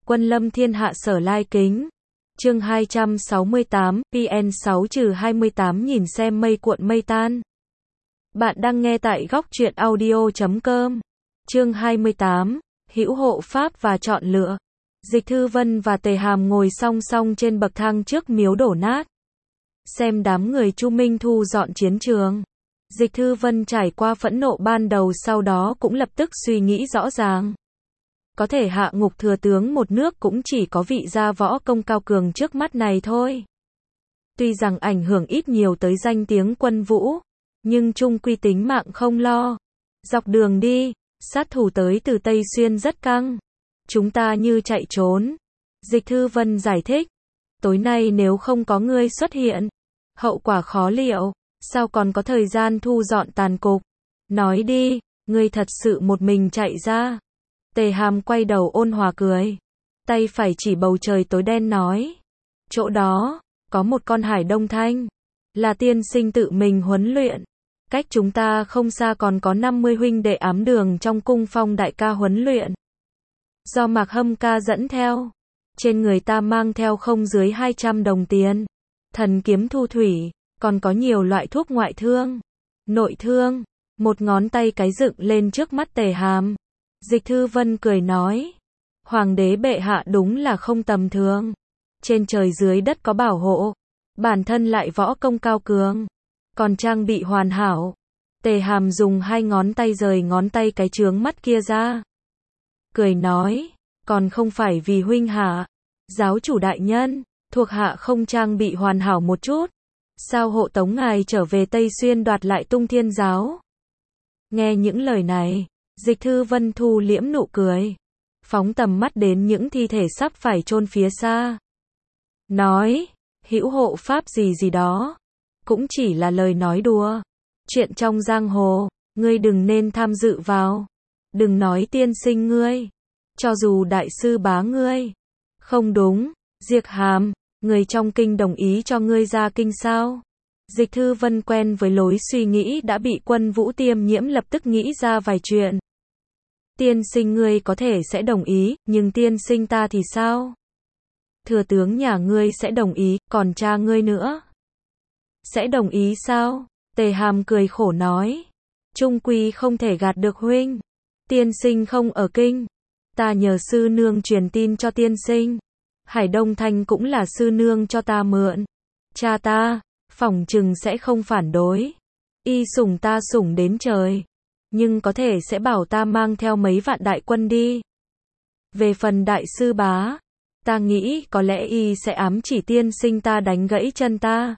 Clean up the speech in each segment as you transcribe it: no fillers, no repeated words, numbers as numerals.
Quân lâm thiên hạ sở lai kính. Chương 268, PN6-28 nhìn xem mây cuộn mây tan. Bạn đang nghe tại góc truyện audio.com. Chương 28, hữu hộ pháp và chọn lựa. Dịch Thư Vân và Tề Hàm ngồi song song trên bậc thang trước miếu đổ nát. Xem đám người Chu Minh thu dọn chiến trường. Dịch Thư Vân trải qua phẫn nộ ban đầu, sau đó cũng lập tức suy nghĩ rõ ràng. Có thể hạ ngục thừa tướng một nước cũng chỉ có vị gia võ công cao cường trước mắt này thôi. Tuy rằng ảnh hưởng ít nhiều tới danh tiếng quân vũ, nhưng chung quy tính mạng không lo. Dọc đường đi, sát thủ tới từ Tây Xuyên rất căng. Chúng ta như chạy trốn. Dịch Thư Vân giải thích. Tối nay nếu không có ngươi xuất hiện, hậu quả khó liệu, sao còn có thời gian thu dọn tàn cục. Nói đi, ngươi thật sự một mình chạy ra. Tề Hàm quay đầu ôn hòa cười. Tay phải chỉ bầu trời tối đen nói. Chỗ đó, có một con hải đông thanh. Là tiên sinh tự mình huấn luyện. Cách chúng ta không xa còn có 50 huynh đệ ám đường trong cung phong đại ca huấn luyện. Do Mạc Hâm ca dẫn theo. Trên người ta mang theo không dưới 200 đồng tiền. Thần kiếm thu thủy, còn có nhiều loại thuốc ngoại thương, nội thương. Một ngón tay cái dựng lên trước mắt Tề Hàm. Dịch Thư Vân cười nói. Hoàng đế bệ hạ đúng là không tầm thường. Trên trời dưới đất có bảo hộ. Bản thân lại võ công cao cường. Còn trang bị hoàn hảo. Tề Hàm dùng hai ngón tay rời ngón tay cái chướng mắt kia ra. Cười nói. Còn không phải vì huynh hạ. Giáo chủ đại nhân, thuộc hạ không trang bị hoàn hảo một chút. Sao hộ tống ngài trở về Tây Xuyên đoạt lại Tung Thiên giáo? Nghe những lời này, Dịch Thư Vân thu liễm nụ cười. Phóng tầm mắt đến những thi thể sắp phải chôn phía xa. Nói, hữu hộ pháp gì gì đó. Cũng chỉ là lời nói đùa. Chuyện trong giang hồ, ngươi đừng nên tham dự vào. Đừng nói tiên sinh ngươi. Cho dù đại sư bá ngươi. Không đúng, Diệp Hàm, người trong kinh đồng ý cho ngươi ra kinh sao? Dịch Thư Vân quen với lối suy nghĩ đã bị Quân Vũ tiêm nhiễm, lập tức nghĩ ra vài chuyện. Tiên sinh ngươi có thể sẽ đồng ý, nhưng tiên sinh ta thì sao? Thừa tướng nhà ngươi sẽ đồng ý, còn cha ngươi nữa. Sẽ đồng ý sao? Tề Hàm cười khổ nói. Trung quy không thể gạt được huynh. Tiên sinh không ở kinh. Ta nhờ sư nương truyền tin cho tiên sinh. Hải Đông Thanh cũng là sư nương cho ta mượn. Cha ta, phỏng chừng sẽ không phản đối. Y sủng ta sủng đến trời. Nhưng có thể sẽ bảo ta mang theo mấy vạn đại quân đi. Về phần đại sư bá, ta nghĩ có lẽ y sẽ ám chỉ tiên sinh ta đánh gãy chân ta.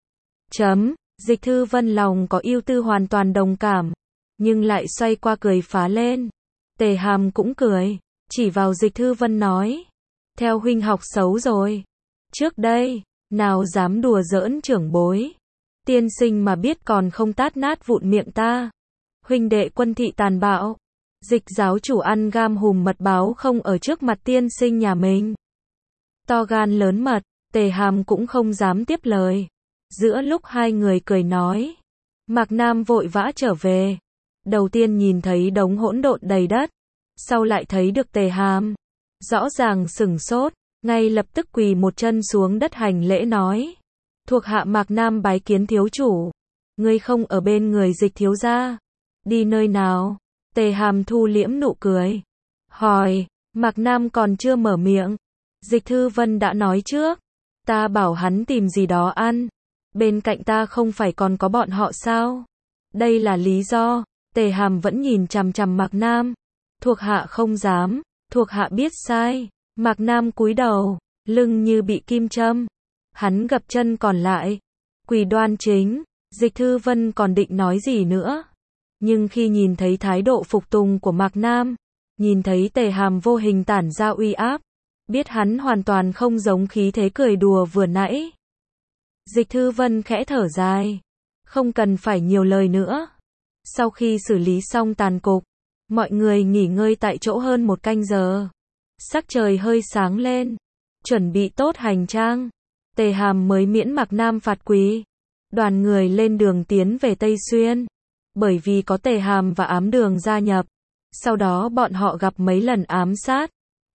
Dịch Thư Vân lòng có ưu tư hoàn toàn đồng cảm. Nhưng lại xoay qua cười phá lên. Tề Hàm cũng cười. Chỉ vào Dịch Thư Vân nói. Theo huynh học xấu rồi. Trước đây, nào dám đùa giỡn trưởng bối. Tiên sinh mà biết còn không tát nát vụn miệng ta. Huynh đệ quân thị tàn bạo. Dịch giáo chủ ăn gam hùm mật báo không ở trước mặt tiên sinh nhà mình. To gan lớn mật, Tề Hàm cũng không dám tiếp lời. Giữa lúc hai người cười nói. Mạc Nam vội vã trở về. Đầu tiên nhìn thấy đống hỗn độn đầy đất. Sau lại thấy được Tề Hàm. Rõ ràng sửng sốt, ngay lập tức quỳ một chân xuống đất hành lễ nói. Thuộc hạ Mạc Nam bái kiến thiếu chủ. Ngươi không ở bên người Dịch thiếu gia. Đi nơi nào? Tề Hàm thu liễm nụ cười. Hỏi, Mạc Nam còn chưa mở miệng. Dịch Thư Vân đã nói trước. Ta bảo hắn tìm gì đó ăn. Bên cạnh ta không phải còn có bọn họ sao? Đây là lý do. Tề Hàm vẫn nhìn chằm chằm Mạc Nam. Thuộc hạ không dám. Thuộc hạ biết sai. Mạc Nam cúi đầu, lưng như bị kim châm. Hắn gập chân còn lại. Quỳ đoan chính. Dịch Thư Vân còn định nói gì nữa. Nhưng khi nhìn thấy thái độ phục tùng của Mạc Nam, nhìn thấy Tề Hàm vô hình tản ra uy áp, biết hắn hoàn toàn không giống khí thế cười đùa vừa nãy. Dịch Thư Vân khẽ thở dài. Không cần phải nhiều lời nữa. Sau khi xử lý xong tàn cục, mọi người nghỉ ngơi tại chỗ hơn một canh giờ. Sắc trời hơi sáng lên. Chuẩn bị tốt hành trang. Tề Hàm mới miễn Mạc Nam phạt quý. Đoàn người lên đường tiến về Tây Xuyên. Bởi vì có Tề Hàm và ám đường gia nhập. Sau đó bọn họ gặp mấy lần ám sát.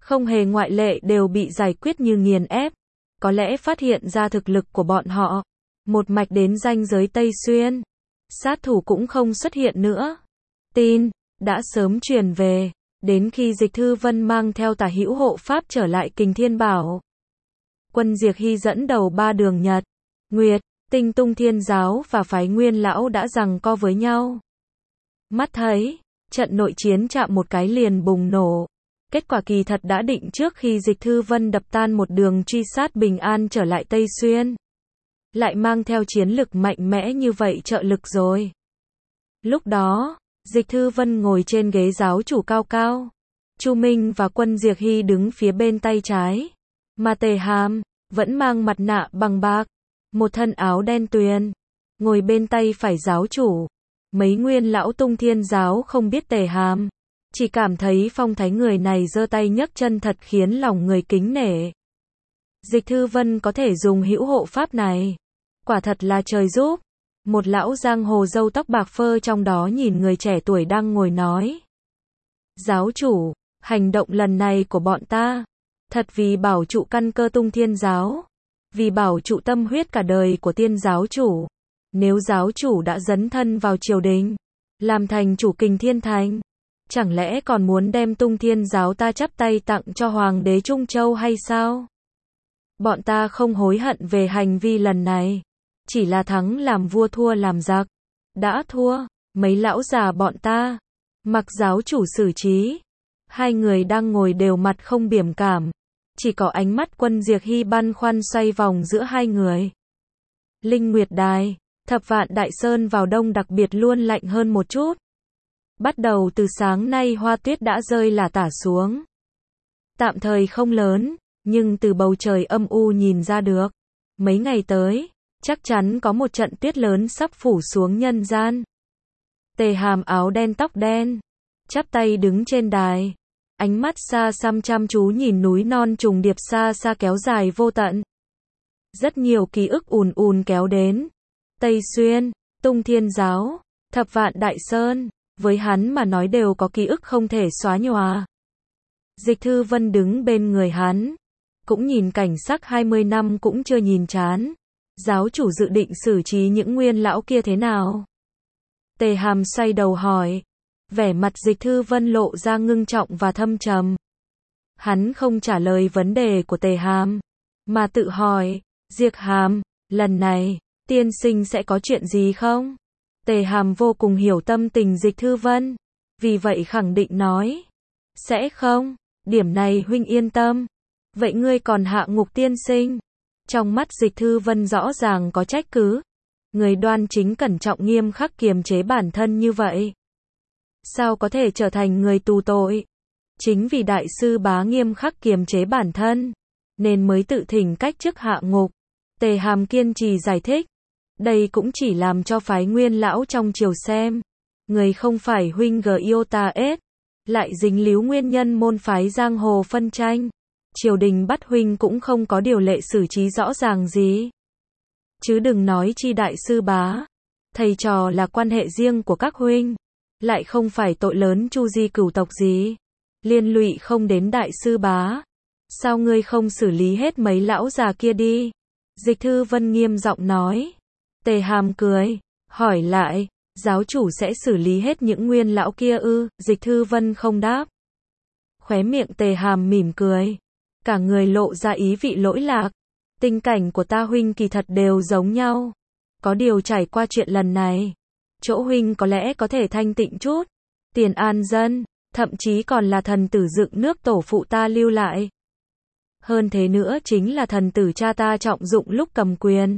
không hề ngoại lệ đều bị giải quyết như nghiền ép. Có lẽ phát hiện ra thực lực của bọn họ, một mạch đến ranh giới Tây Xuyên, sát thủ cũng không xuất hiện nữa. Tin đã sớm truyền về, đến khi Dịch Thư Vân mang theo Tả Hữu hộ pháp trở lại Kình Thiên Bảo. Quân Diệt Hy dẫn đầu 3 đường Nhật, Nguyệt, Tinh Tung Thiên giáo và phái Nguyên lão đã giằng co với nhau. Mắt thấy, trận nội chiến chạm một cái liền bùng nổ. Kết quả kỳ thật đã định trước khi Dịch Thư Vân đập tan một đường truy sát bình an trở lại Tây Xuyên. Lại mang theo chiến lực mạnh mẽ như vậy trợ lực rồi. Lúc đó, Dịch Thư Vân ngồi trên ghế giáo chủ cao cao. Chu Minh và Quân Diệt Hy đứng phía bên tay trái. Mà Tề Hàm, vẫn mang mặt nạ bằng bạc, một thân áo đen tuyền, ngồi bên tay phải giáo chủ. Mấy nguyên lão Tung Thiên giáo không biết Tề Hàm, chỉ cảm thấy phong thái người này giơ tay nhấc chân thật khiến lòng người kính nể. Dịch Thư Vân có thể dùng hữu hộ pháp này, quả thật là trời giúp. Một lão giang hồ râu tóc bạc phơ trong đó nhìn người trẻ tuổi đang ngồi nói. Giáo chủ, hành động lần này của bọn ta, thật vì bảo trụ căn cơ Tung Thiên giáo, vì bảo trụ tâm huyết cả đời của Tiên giáo chủ. Nếu giáo chủ đã dấn thân vào triều đình, làm thành chủ Kình Thiên Thành, chẳng lẽ còn muốn đem Tung Thiên giáo ta chắp tay tặng cho Hoàng đế Trung Châu hay sao? Bọn ta không hối hận về hành vi lần này, chỉ là thắng làm vua thua làm giặc. Đã thua, mấy lão già bọn ta, mặc giáo chủ xử trí. Hai người đang ngồi đều mặt không biểu cảm, chỉ có ánh mắt Quân Diệt Hy băn khoăn xoay vòng giữa hai người. Linh Nguyệt Đài, Thập Vạn Đại Sơn vào đông đặc biệt luôn lạnh hơn một chút. Bắt đầu từ sáng nay hoa tuyết đã rơi lả tả xuống. Tạm thời không lớn, nhưng từ bầu trời âm u nhìn ra được. Mấy ngày tới, chắc chắn có một trận tuyết lớn sắp phủ xuống nhân gian. Tề Hàm áo đen tóc đen, chắp tay đứng trên đài. Ánh mắt xa xăm chăm chú nhìn núi non trùng điệp xa xa kéo dài vô tận. Rất nhiều ký ức ùn ùn kéo đến. Tây Xuyên, Tung Thiên giáo, Thập Vạn Đại Sơn, với hắn mà nói đều có ký ức không thể xóa nhòa. Dịch Thư Vân đứng bên người hắn, cũng nhìn cảnh sắc 20 năm cũng chưa nhìn chán. Giáo chủ dự định xử trí những nguyên lão kia thế nào? Tề Hàm xoay đầu hỏi. Vẻ mặt Dịch Thư Vân lộ ra ngưng trọng và thâm trầm. Hắn không trả lời vấn đề của Tề Hàm, mà tự hỏi, Diệp Hàm, lần này, tiên sinh sẽ có chuyện gì không? Tề Hàm vô cùng hiểu tâm tình Dịch Thư Vân, vì vậy khẳng định nói, sẽ không, điểm này huynh yên tâm. Vậy ngươi còn hạ ngục tiên sinh? Trong mắt Dịch Thư Vân rõ ràng có trách cứ. Người đoan chính cẩn trọng nghiêm khắc kiềm chế bản thân như vậy, sao có thể trở thành người tù tội? Chính vì đại sư bá nghiêm khắc kiềm chế bản thân, nên mới tự thỉnh cách chức hạ ngục. Tề Hàm kiên trì giải thích. Đây cũng chỉ làm cho phái Nguyên lão trong triều xem. Người không phải huynh Giota-S, lại dính líu nguyên nhân môn phái giang hồ phân tranh. Triều đình bắt huynh cũng không có điều lệ xử trí rõ ràng gì. Chứ đừng nói chi đại sư bá. Thầy trò là quan hệ riêng của các huynh, lại không phải tội lớn chu di cửu tộc gì. Liên lụy không đến đại sư bá. Sao ngươi không xử lý hết mấy lão già kia đi? Dịch Thư Vân nghiêm giọng nói. Tề Hàm cười, hỏi lại, giáo chủ sẽ xử lý hết những nguyên lão kia ư? Dịch Thư Vân không đáp. Khóe miệng Tề Hàm mỉm cười, cả người lộ ra ý vị lỗi lạc. Tình cảnh của ta huynh kỳ thật đều giống nhau. Có điều trải qua chuyện lần này, chỗ huynh có lẽ có thể thanh tịnh chút. Tiền an dân, thậm chí còn là thần tử dựng nước tổ phụ ta lưu lại. Hơn thế nữa chính là thần tử cha ta trọng dụng lúc cầm quyền.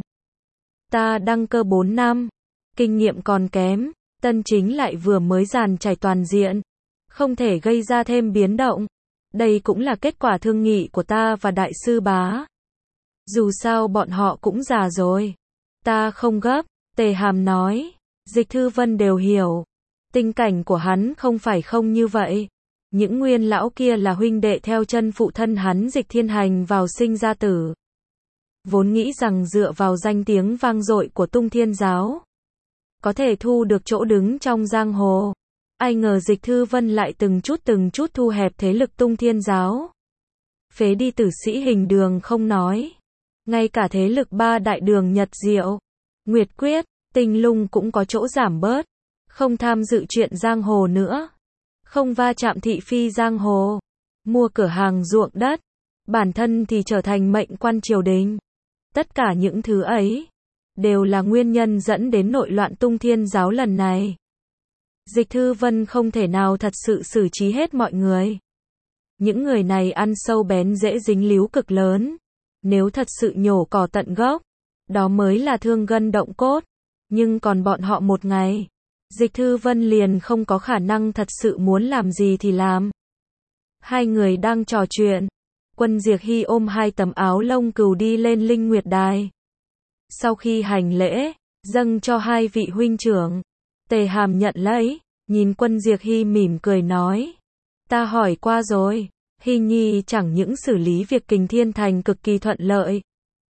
Ta đăng cơ 4 năm, kinh nghiệm còn kém, tân chính lại vừa mới dàn trải toàn diện, không thể gây ra thêm biến động. Đây cũng là kết quả thương nghị của ta và đại sư bá. Dù sao bọn họ cũng già rồi. Ta không gấp, Tề Hàm nói. Dịch Thư Vân đều hiểu. Tình cảnh của hắn không phải không như vậy. Những nguyên lão kia là huynh đệ theo chân phụ thân hắn Dịch Thiên Hành vào sinh ra tử. Vốn nghĩ rằng dựa vào danh tiếng vang dội của Tung Thiên giáo, có thể thu được chỗ đứng trong giang hồ. Ai ngờ Dịch Thư Vân lại từng chút thu hẹp thế lực Tung Thiên giáo. phế đi tử sĩ hình đường không nói. Ngay cả thế lực ba đại đường Nhật Diệu, Nguyệt Quyết, Tinh Lung cũng có chỗ giảm bớt. Không tham dự chuyện giang hồ nữa. Không va chạm thị phi giang hồ. Mua cửa hàng ruộng đất. Bản thân thì trở thành mệnh quan triều đình. Tất cả những thứ ấy đều là nguyên nhân dẫn đến nội loạn Tung Thiên giáo lần này. Dịch Thư Vân không thể nào thật sự xử trí hết mọi người. Những người này ăn sâu bén rễ dính líu cực lớn. Nếu thật sự nhổ cỏ tận gốc, đó mới là thương gân động cốt. Nhưng còn bọn họ một ngày, Dịch Thư Vân liền không có khả năng thật sự muốn làm gì thì làm. Hai người đang trò chuyện. Quân Diệc Hy ôm hai tấm áo lông cừu đi lên Linh Nguyệt Đài. Sau khi hành lễ, dâng cho hai vị huynh trưởng, Tề Hàm nhận lấy, nhìn Quân Diệc Hy mỉm cười nói. Ta hỏi qua rồi, Hy Nhi chẳng những xử lý việc Kình Thiên Thành cực kỳ thuận lợi.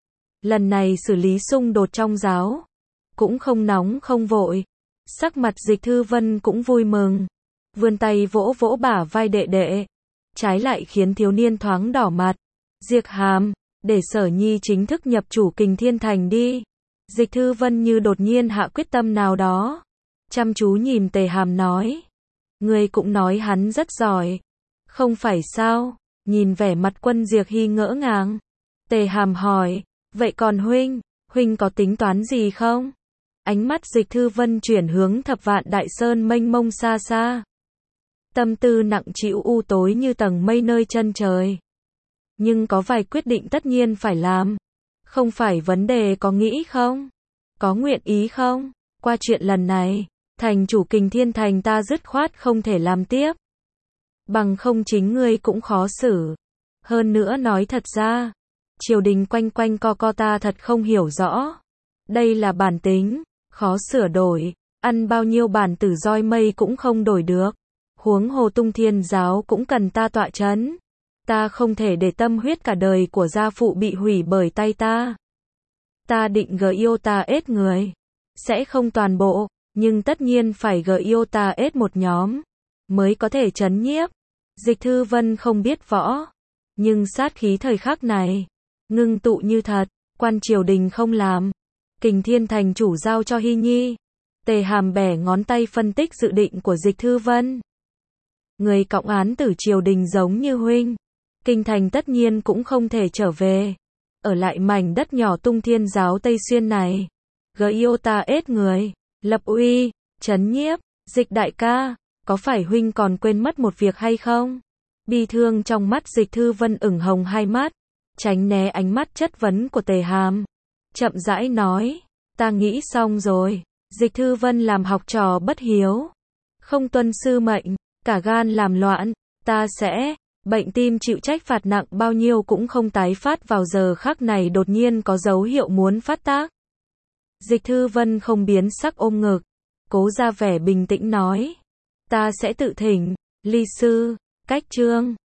Lần này xử lý xung đột trong giáo, cũng không nóng không vội. Sắc mặt Dịch Thư Vân cũng vui mừng. Vươn tay vỗ vỗ bả vai đệ đệ. Trái lại khiến thiếu niên thoáng đỏ mặt. Diệc Hàm, để Sở Nhi chính thức nhập chủ Kình Thiên Thành đi. Dịch Thư Vân như đột nhiên hạ quyết tâm nào đó. Chăm chú nhìn Tề Hàm nói. Người cũng nói hắn rất giỏi. Không phải sao? Nhìn vẻ mặt Quân Diệc Hy ngỡ ngàng. Tề Hàm hỏi. Vậy còn huynh có tính toán gì không? Ánh mắt Dịch Thư Vân chuyển hướng Thập Vạn Đại Sơn mênh mông xa xa. Tâm tư nặng trĩu u tối như tầng mây nơi chân trời. Nhưng có vài quyết định tất nhiên phải làm. Không phải vấn đề có nghĩ không? Có nguyện ý không? Qua chuyện lần này, thành chủ Kình Thiên Thành ta dứt khoát không thể làm tiếp. Bằng không chính ngươi cũng khó xử. Hơn nữa nói thật ra, triều đình quanh quanh co ta thật không hiểu rõ. Đây là bản tính, khó sửa đổi, ăn bao nhiêu bản tử roi mây cũng không đổi được. Huống hồ Tung Thiên giáo cũng cần ta tọa chấn. Ta không thể để tâm huyết cả đời của gia phụ bị hủy bởi tay ta. Ta định Iota ết người. Sẽ không toàn bộ, nhưng tất nhiên phải Iota ết một nhóm. Mới có thể trấn nhiếp. Dịch Thư Vân không biết võ. Nhưng sát khí thời khắc này, ngưng tụ như thật, quan triều đình không làm. Kình Thiên Thành chủ giao cho Hy Nhi. Tề Hàm bẻ ngón tay phân tích dự định của Dịch Thư Vân. Người cộng án tử triều đình giống như huynh. Kinh thành tất nhiên cũng không thể trở về. Ở lại mảnh đất nhỏ Tung Thiên giáo Tây Xuyên này. Iota ết người. Lập uy, trấn nhiếp. Dịch đại ca, có phải huynh còn quên mất một việc hay không? Bi thương trong mắt Dịch Thư Vân ửng hồng hai mắt. Tránh né ánh mắt chất vấn của Tề Hàm. Chậm rãi nói. Ta nghĩ xong rồi. Dịch Thư Vân làm học trò bất hiếu. Không tuân sư mệnh. Cả gan làm loạn. Ta sẽ. Bệnh tim chịu trách phạt nặng bao nhiêu cũng không tái phát vào giờ khắc này đột nhiên có dấu hiệu muốn phát tác. Dịch Thư Vân không biến sắc ôm ngực. Cố ra vẻ bình tĩnh nói. Ta sẽ tự thỉnh. Ly sư. Cách chương.